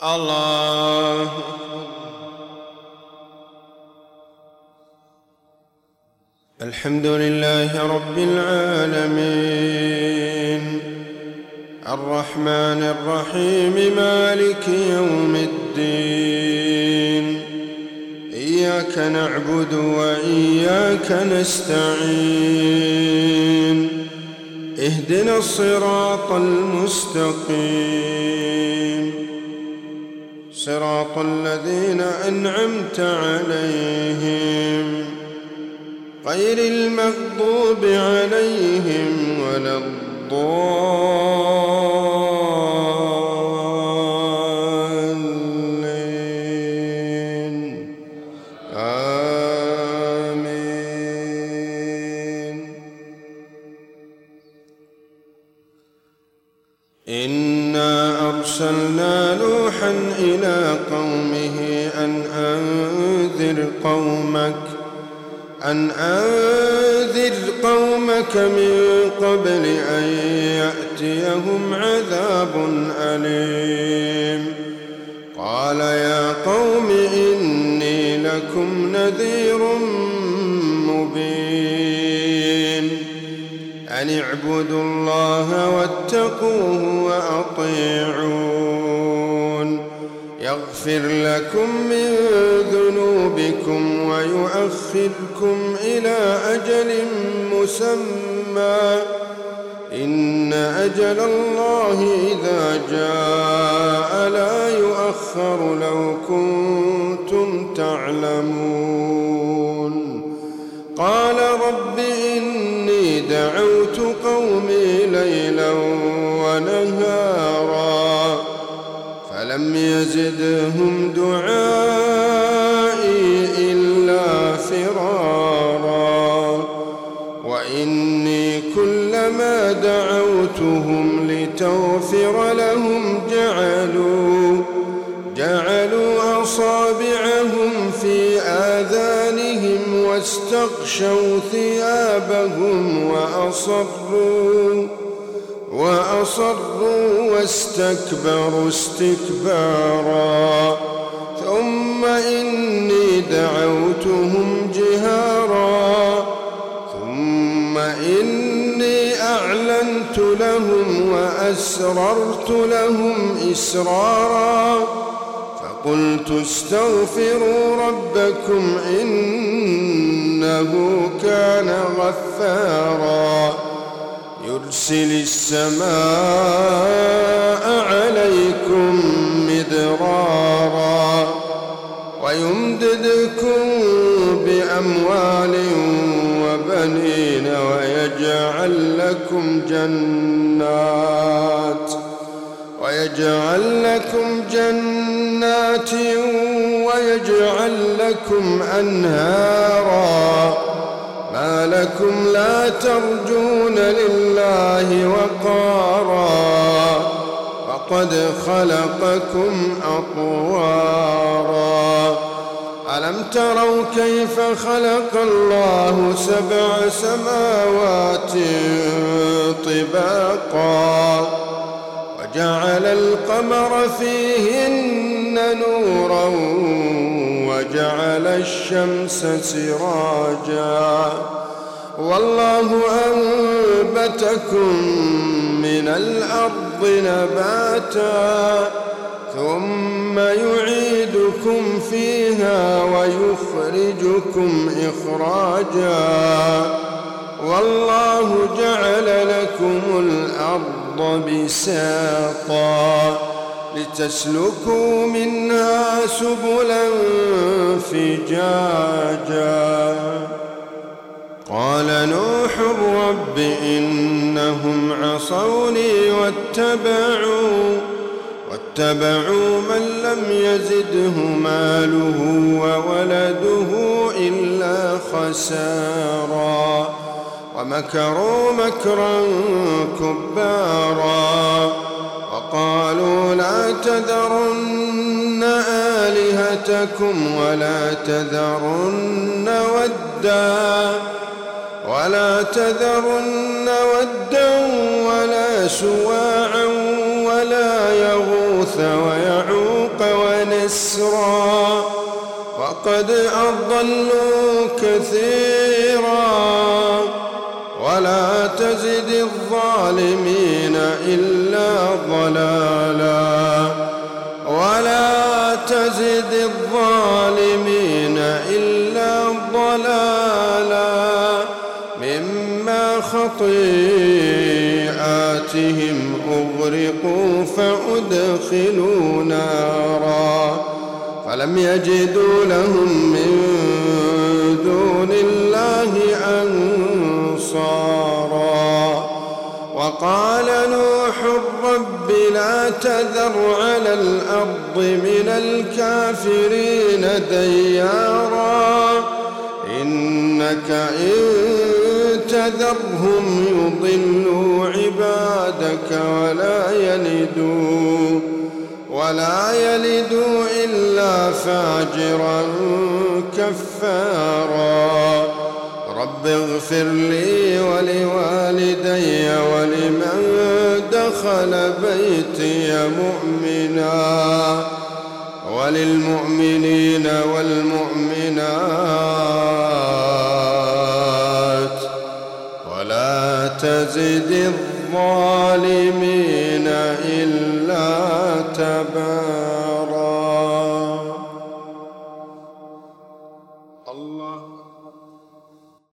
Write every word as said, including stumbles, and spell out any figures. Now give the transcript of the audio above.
الله. الحمد لله رب العالمين الرحمن الرحيم مالك يوم الدين. إياك نعبد وإياك نستعين. اهدنا الصراط المستقيم صراط الذين أنعمت عليهم غير المغضوب عليهم ولا الضالين. آمين. إنا أرسلنا نوحا إلى قومه أن أنذر قومك أن أنذر قومك من قبل أن يأتيهم عذاب أليم. قال يا قوم إني لكم نذير مبين أن اعبدوا الله واتقوه وأطيعون يغفر لكم من ذنوبكم ويؤخركم إلى أجل مسمى إن أجل الله إذا جاء لا يؤخر لو كنتم تعلمون. قال رب إني دعوت قومي ليلا ونهارا فلم يزدهم دعائي إلا فرارا. وإني كلما دعوتهم لتغفر لهم جعلوا جعلوا أصابعهم في آذانهم واستغشوا ثيابهم وأصروا وأصروا واستكبروا استكبارا. ثم إني دعوتهم جهارا ثم إني أعلنت لهم وأسررت لهم إسرارا. فقلت استغفروا ربكم إنه كان غفارا يرسل السماء عليكم مدرارا ويمددكم بأموال وبنين ويجعل لكم جنات ويجعل لكم جنات ويجعل لكم أنهارا. ما لكم لا ترجون لله وقارا وقد خلقكم أطوارا. ألم تروا كيف خلق الله سبع سماوات طباقا وجعل القمر فيهن نورا وجعل الشمس سراجا والله أنبتكم من الأرض نباتا ثم يعيدكم فيها ويخرجكم إخراجا والله جعل لكم الأرض بساطا لتسلكوا منها سبلا فجاجا. قال نوح رب إنهم عصوني واتبعوا واتبعوا من لم يزده ماله وولده إلا خسارا ومكروا مكرا كبارا. وقالوا لا تذرن آلهتكم ولا تذرن ودا ولا تذرن ودا ولا سواعا ولا يغوث ويعوق وعسرا وقد أضلوا كثيرا ولا تزد الظالمين إلا ضلالا ولا تزد الظالمين إلا ضلالا مما خطيئاتهم أغرقوا فأدخلوا نارا فلم يجدوا لهم من دون الله أنصارا وقال نوح رب لا تذر على الأرض من الكافرين ديارا إنك إن تذرهم يضلوا عبادك ولا يلدوا ولا يلدوا إلا فاجرا كفارا رب اغفر لي ولوالدي ولمن دخل بيتي مؤمنا وللمؤمنين والمؤمنات ولا تزد الظالمين